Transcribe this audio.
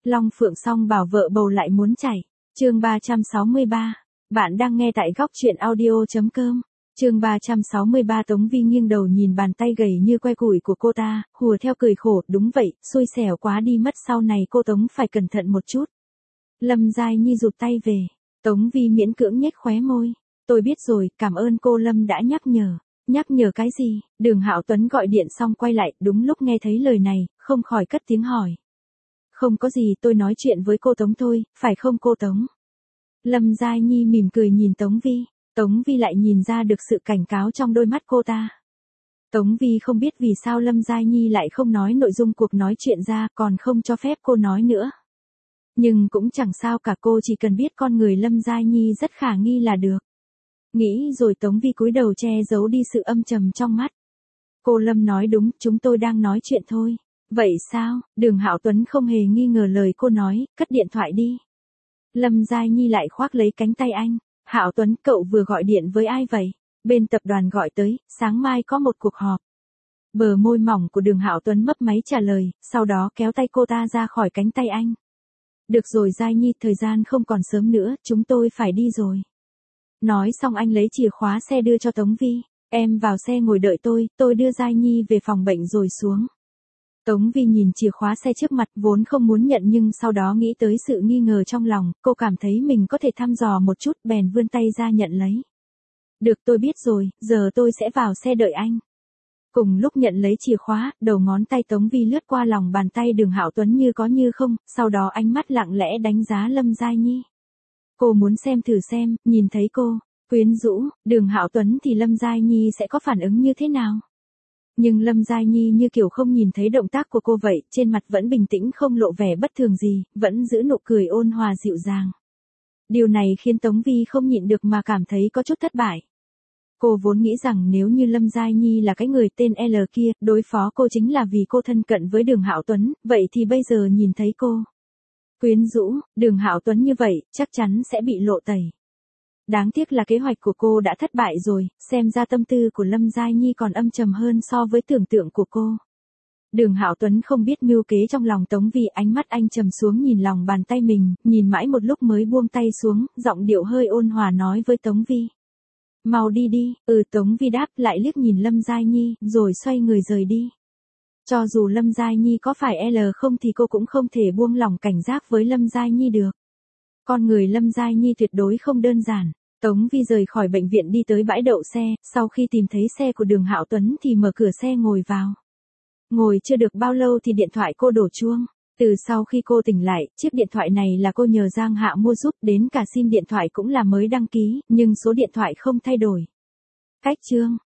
Long Phượng song bảo vợ bầu lại muốn chảy. Chương 363. Bạn đang nghe tại góc truyện audio.com. Chương 363. Tống Vi nghiêng đầu nhìn bàn tay gầy như que củi của cô ta, hùa theo cười khổ, đúng vậy, xui xẻo quá đi mất, sau này cô Tống phải cẩn thận một chút. Lâm Giai Nhi rụt tay về. Tống Vi miễn cưỡng nhếch khóe môi. Tôi biết rồi, cảm ơn cô Lâm đã nhắc nhở. Nhắc nhở cái gì? Đường Hạo Tuấn gọi điện xong quay lại, đúng lúc nghe thấy lời này, không khỏi cất tiếng hỏi. Không có gì, tôi nói chuyện với cô Tống thôi, phải không cô Tống? Lâm Giai Nhi mỉm cười nhìn Tống Vi. Tống Vi lại nhìn ra được sự cảnh cáo trong đôi mắt cô ta. Tống Vi không biết vì sao Lâm Giai Nhi lại không nói nội dung cuộc nói chuyện ra, còn không cho phép cô nói nữa. Nhưng cũng chẳng sao cả, cô chỉ cần biết con người Lâm Giai Nhi rất khả nghi là được. Nghĩ rồi Tống Vi cúi đầu che giấu đi sự âm trầm trong mắt. Cô Lâm nói đúng, chúng tôi đang nói chuyện thôi. Vậy sao? Đường Hạo Tuấn không hề nghi ngờ lời cô nói, cất điện thoại đi. Lâm Giai Nhi lại khoác lấy cánh tay anh. Hạo Tuấn, cậu vừa gọi điện với ai vậy? Bên tập đoàn gọi tới, sáng mai có một cuộc họp. Bờ môi mỏng của Đường Hạo Tuấn mấp máy trả lời, sau đó kéo tay cô ta ra khỏi cánh tay anh. Được rồi Giai Nhi, thời gian không còn sớm nữa, chúng tôi phải đi rồi. Nói xong anh lấy chìa khóa xe đưa cho Tống Vi. Em vào xe ngồi đợi tôi đưa Giai Nhi về phòng bệnh rồi xuống. Tống Vi nhìn chìa khóa xe trước mặt, vốn không muốn nhận nhưng sau đó nghĩ tới sự nghi ngờ trong lòng, cô cảm thấy mình có thể thăm dò một chút, bèn vươn tay ra nhận lấy. Được, tôi biết rồi, giờ tôi sẽ vào xe đợi anh. Cùng lúc nhận lấy chìa khóa, đầu ngón tay Tống Vi lướt qua lòng bàn tay Đường Hạo Tuấn như có như không, sau đó ánh mắt lặng lẽ đánh giá Lâm Giai Nhi. Cô muốn xem thử xem, nhìn thấy cô quyến rũ, Đường Hạo Tuấn thì Lâm Giai Nhi sẽ có phản ứng như thế nào? Nhưng Lâm Giai Nhi như kiểu không nhìn thấy động tác của cô vậy, trên mặt vẫn bình tĩnh không lộ vẻ bất thường gì, vẫn giữ nụ cười ôn hòa dịu dàng. Điều này khiến Tống Vi không nhịn được mà cảm thấy có chút thất bại. Cô vốn nghĩ rằng nếu như Lâm Giai Nhi là cái người tên L kia, đối phó cô chính là vì cô thân cận với Đường Hạo Tuấn, vậy thì bây giờ nhìn thấy cô quyến rũ, Đường Hạo Tuấn như vậy, chắc chắn sẽ bị lộ tẩy. Đáng tiếc là kế hoạch của cô đã thất bại rồi, xem ra tâm tư của Lâm Giai Nhi còn âm trầm hơn so với tưởng tượng của cô. Đường Hạo Tuấn không biết mưu kế trong lòng Tống Vi, ánh mắt anh trầm xuống nhìn lòng bàn tay mình, nhìn mãi một lúc mới buông tay xuống, giọng điệu hơi ôn hòa nói với Tống Vi. Mau đi đi, Tống Vi đáp lại liếc nhìn Lâm Giai Nhi, rồi xoay người rời đi. Cho dù Lâm Giai Nhi có phải L không thì cô cũng không thể buông lỏng cảnh giác với Lâm Giai Nhi được. Con người Lâm Giai Nhi tuyệt đối không đơn giản. Tống Vi rời khỏi bệnh viện đi tới bãi đậu xe, sau khi tìm thấy xe của Đường Hạo Tuấn thì mở cửa xe ngồi vào. Ngồi chưa được bao lâu thì điện thoại cô đổ chuông. Từ sau khi cô tỉnh lại, chiếc điện thoại này là cô nhờ Giang Hạ mua giúp, đến cả sim điện thoại cũng là mới đăng ký, nhưng số điện thoại không thay đổi. Cách chương.